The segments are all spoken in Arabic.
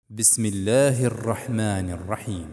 بسم الله الرحمن الرحيم.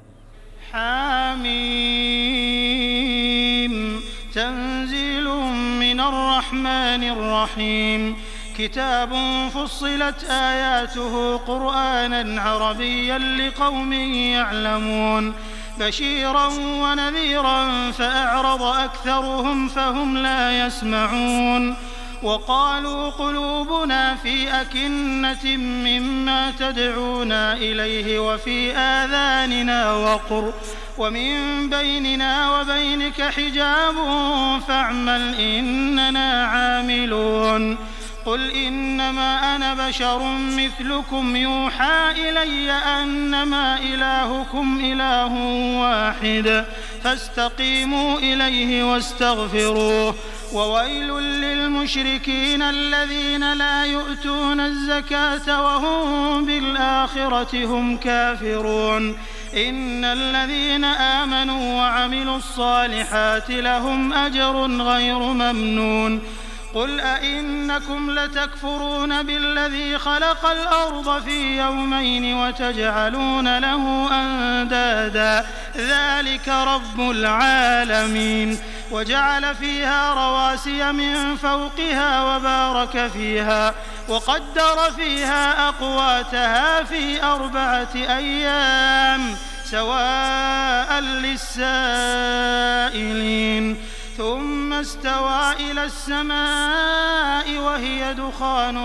حميم تنزيل من الرحمن الرحيم. كتاب فصلت آياته قرآنا عربيا لقوم يعلمون بشيرا ونذيرا فأعرض أكثرهم فهم لا يسمعون. وقالوا قلوبنا في أكنة مما تدعونا إليه وفي آذاننا وقر ومن بيننا وبينك حجاب فاعمل إننا عاملون. قل إنما أنا بشر مثلكم يوحى إلي أنما إلهكم إله واحد فاستقيموا إليه واستغفروه. وويل للمشركين الذين لا يؤتون الزكاة وهم بالآخرة هم كافرون. إن الذين آمنوا وعملوا الصالحات لهم أجر غير ممنون. قل أئنكم لتكفرون بالذي خلق الأرض في يومين وتجعلون له أندادا ذلك رب العالمين. وجعل فيها رواسي من فوقها وبارك فيها وقدر فيها أقواتها في 4 أيام سواء للسائلين. ثم استوى إلى السماء وهي دخان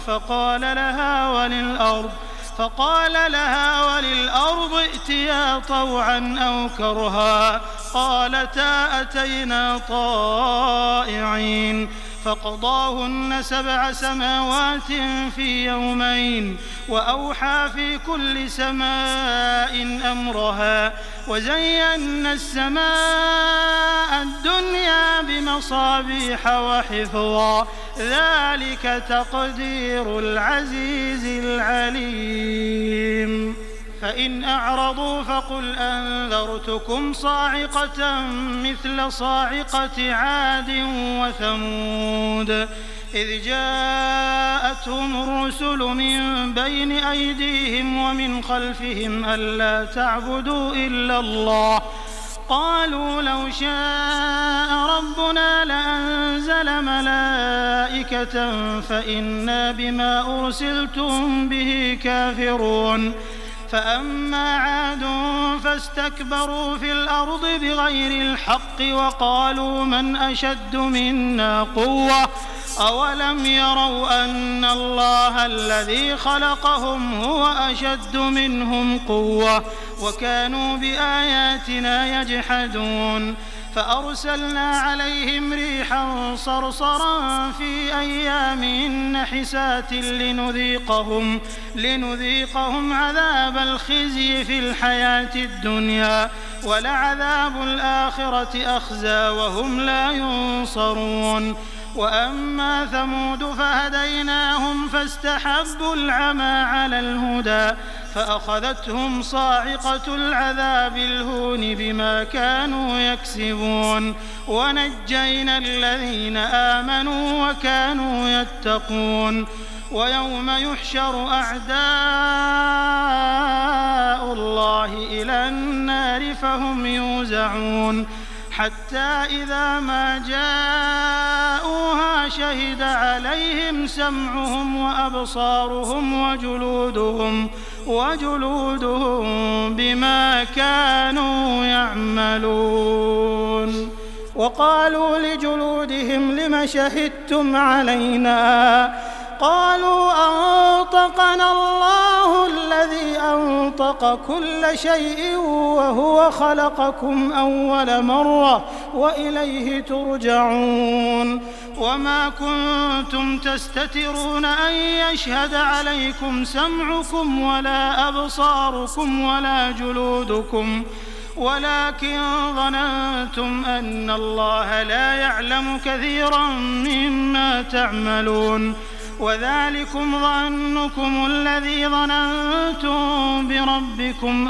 فقال لها وللأرض ائتيا طوعا أو كرها قالتا أتينا طائعين. فقضاهن 7 سماوات في يومين وأوحى في كل سماء أمرها وزينا السماء الدنيا بمصابيح وحفظا ذلك تقدير العزيز العليم. فإن أعرضوا فقل أنذرتكم صاعقة مثل صاعقة عاد وثمود إذ جاءتهم الرسل من بين أيديهم ومن خلفهم ألا تعبدوا إلا الله قالوا لو شاء ربنا لأنزل ملائكة فإنا بما أرسلتم به كافرون. فأما عاد فاستكبروا في الأرض بغير الحق وقالوا من أشد منا قوة أولم يروا أن الله الذي خلقهم هو أشد منهم قوة وكانوا بآياتنا يجحدون. فأرسلنا عليهم ريحا صرصرا في أيام نحسات لنذيقهم عذاب الخزي في الحياة الدنيا ولعذاب الآخرة أخزى وهم لا ينصرون. وأما ثمود فهديناهم فاستحبوا العمى على الهدى فأخذتهم صاعقة العذاب الهون بما كانوا يكسبون. ونجينا الذين آمنوا وكانوا يتقون. ويوم يحشر أعداء الله إلى النار فهم يوزعون حتى إذا ما جاءوها شهد عليهم سمعهم وأبصارهم وجلودهم بما كانوا يعملون. وقالوا لجلودهم لم شهدتم علينا قالوا أنطقنا الله الذي أنطق كل شيء وهو خلقكم أول مرة وإليه ترجعون. وما كنتم تستترون أن يشهد عليكم سمعكم ولا أبصاركم ولا جلودكم ولكن ظننتم أن الله لا يعلم كثيرا مما تعملون. وذلكم ظنكم الذي ظننتم بربكم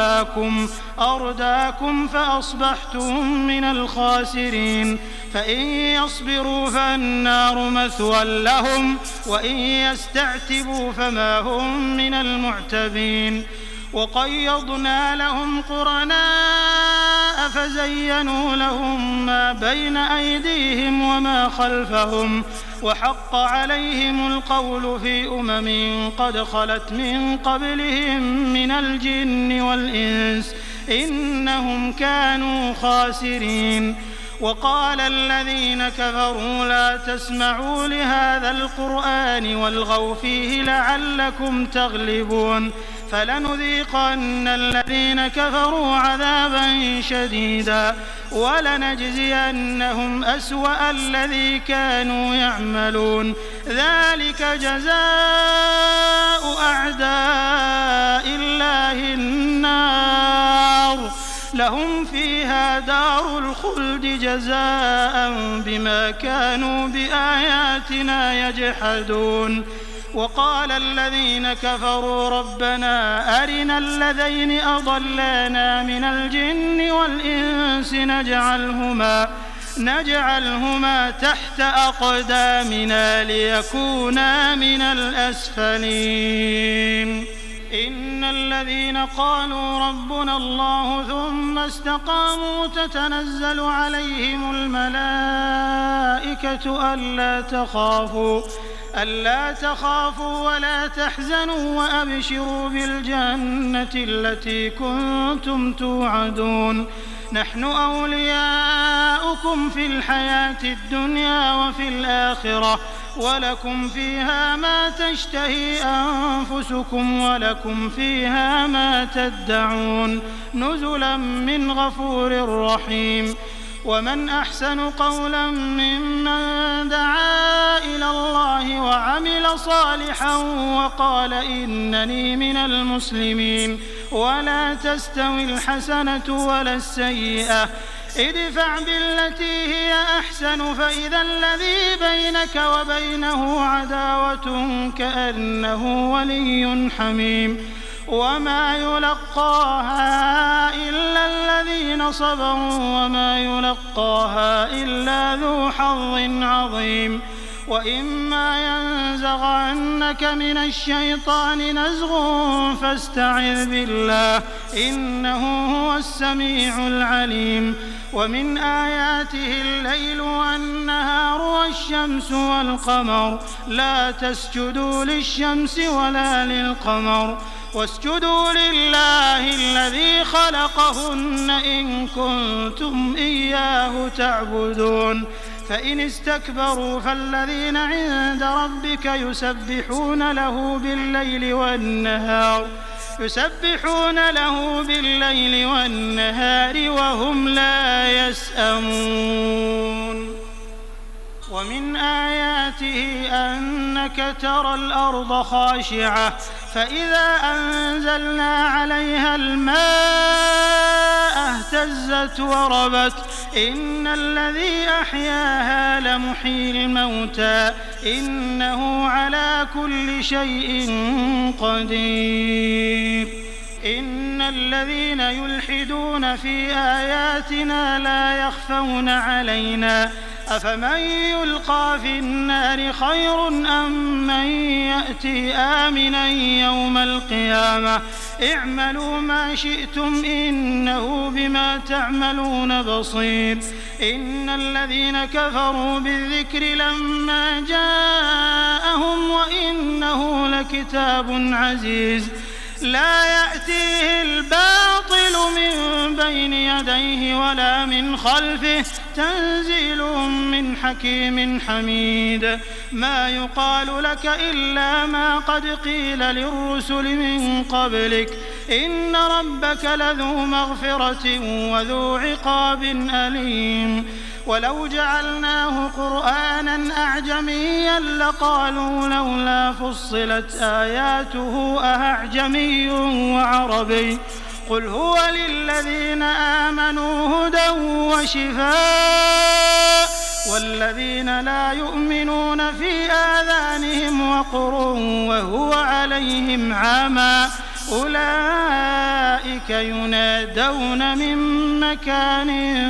أرداكم فأصبحتم من الخاسرين فإن يصبروا فالنار مثوى لهم وإن يستعتبوا فما هم من المعتبين وقيضنا لهم قرناء فزينوا لهم ما بين أيديهم وما خلفهم وحق عليهم القول في قد خلت من قبلهم من الجن والإنس إنهم كانوا خاسرين وقال الذين كفروا لا تسمعوا لهذا القرآن والغوا فيه لعلكم تغلبون فلنذيقن الذين كفروا عذابا شديدا ولنجزينهم أسوأ الذي كانوا يعملون ذلك جزاء أعداء الله النار لهم فيها دار الخلد جزاء بما كانوا بآياتنا يجحدون وقال الذين كفروا ربنا أرنا الذين أضلانا من الجن والإنس نجعلهما تحت أقدامنا ليكونا من الأسفلين إن الذين قالوا ربنا الله ثم استقاموا تتنزل عليهم الملائكة ألا تخافوا ولا تحزنوا وأبشروا بالجنة التي كنتم توعدون نحن أولياؤكم في الحياة الدنيا وفي الآخرة ولكم فيها ما تشتهي أنفسكم ولكم فيها ما تدعون نزلا من غفور رحيم ومن أحسن قولا ممن دعا إلى الله وعمل صالحا وقال إنني من المسلمين ولا تستوي الحسنة ولا السيئة ادفع بالتي هي أحسن فإذا الذي بينك وبينه عداوة كأنه ولي حميم وما يلقاها إلا الذين صبروا وما يلقاها إلا ذو حظ عظيم وإما ينزغنك من الشيطان نزغ فاستعذ بالله إنه هو السميع العليم ومن آياته الليل والنهار والشمس والقمر لا تسجدوا للشمس ولا للقمر واسجدوا لله الذي خلقهن إن كنتم إياه تعبدون فإن استكبروا فالذين عند ربك يسبحون له بالليل والنهار وهم لا يسأمون ومن آياته أنك ترى الأرض خاشعة فإذا أنزلنا عليها الماء اهتزت وربت إن الذي أحياها لمحيي الموتى إنه على كل شيء قدير إن الذين يلحدون في آياتنا لا يخفون علينا أفمن يلقى في النار خير أم من يأتي آمنا يوم القيامة اعملوا ما شئتم إنه بما تعملون بصير إن الذين كفروا بالذكر لما جاءهم وإنه لكتاب عزيز لا يأتيه الباطل من بين يديه ولا من خلفه تنزيل من حكيم حميد ما يقال لك إلا ما قد قيل للرسل من قبلك إن ربك لذو مغفرة وذو عقاب أليم ولو جعلناه قرآنا أعجميا لقالوا لولا فصلت آياته أأعجمي وعربي قل هو للذين آمنوا هدى وشفاء والذين لا يؤمنون في آذانهم وقر وهو عليهم عامى أولئك ينادون من مكان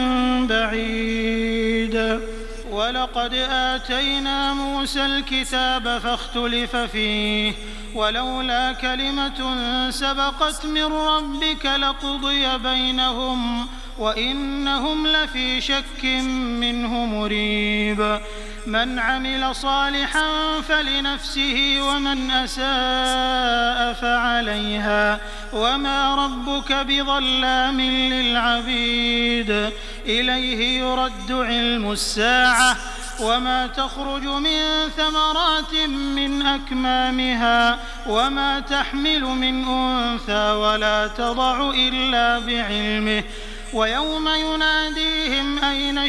بعيد ولقد آتينا موسى الكتاب فاختلف فيه ولولا كلمة سبقت من ربك لقضي بينهم وإنهم لفي شك منه مريب من عمل صالحا فلنفسه ومن أساء فعليها وما ربك بظلام للعبيد إليه يرد علم الساعة وما تخرج من ثمرات من أكمامها وما تحمل من أنثى ولا تضع إلا بعلمه ويوم يناديهم أين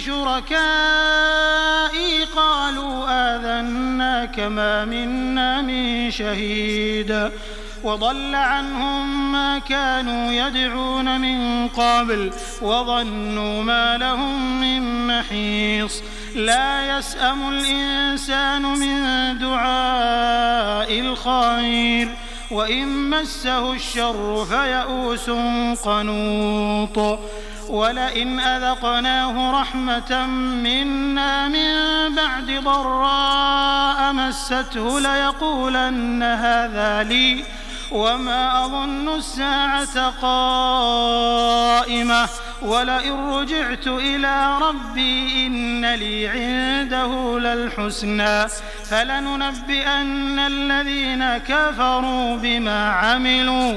شركائي قالوا آذناك ما منا من شهيد وضل عنهم ما كانوا يدعون من قبل وظنوا ما لهم من محيص لا يسأم الإنسان من دعاء الخير وإن مسه الشر فيئوس قنوط ولئن أذقناه رحمة منا من بعد ضراء مسته ليقولن هذا لي وما أظن الساعة قائمة ولئن رجعت إلى ربي إن لي عنده للحسنى فلننبئن الذين كفروا بما عملوا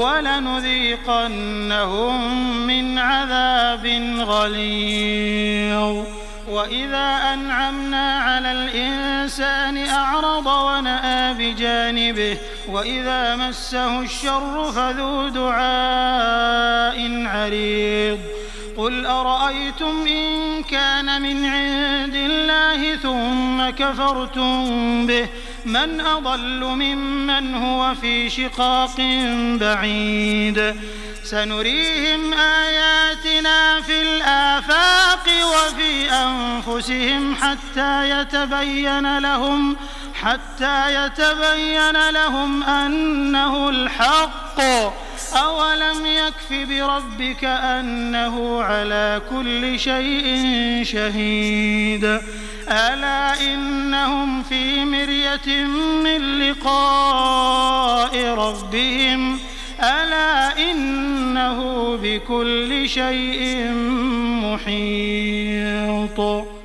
ولنذيقنهم من عذاب غليظ وإذا أنعمنا على الإنسان أعرض ونأى بجانبه وإذا مسه الشر فذو دعاء عريض قل أرأيتم إن كان من عند الله ثم كفرتم به من أضل ممن هو في شقاق بعيد سنريهم آياتنا في الآفاق وفي أنفسهم حتى يتبين لهم أنه الحق أولم يكف بربك أنه على كل شيء شهيد ألا إنهم في مرية من لقاء ربهم ألا إنه بكل شيء محيط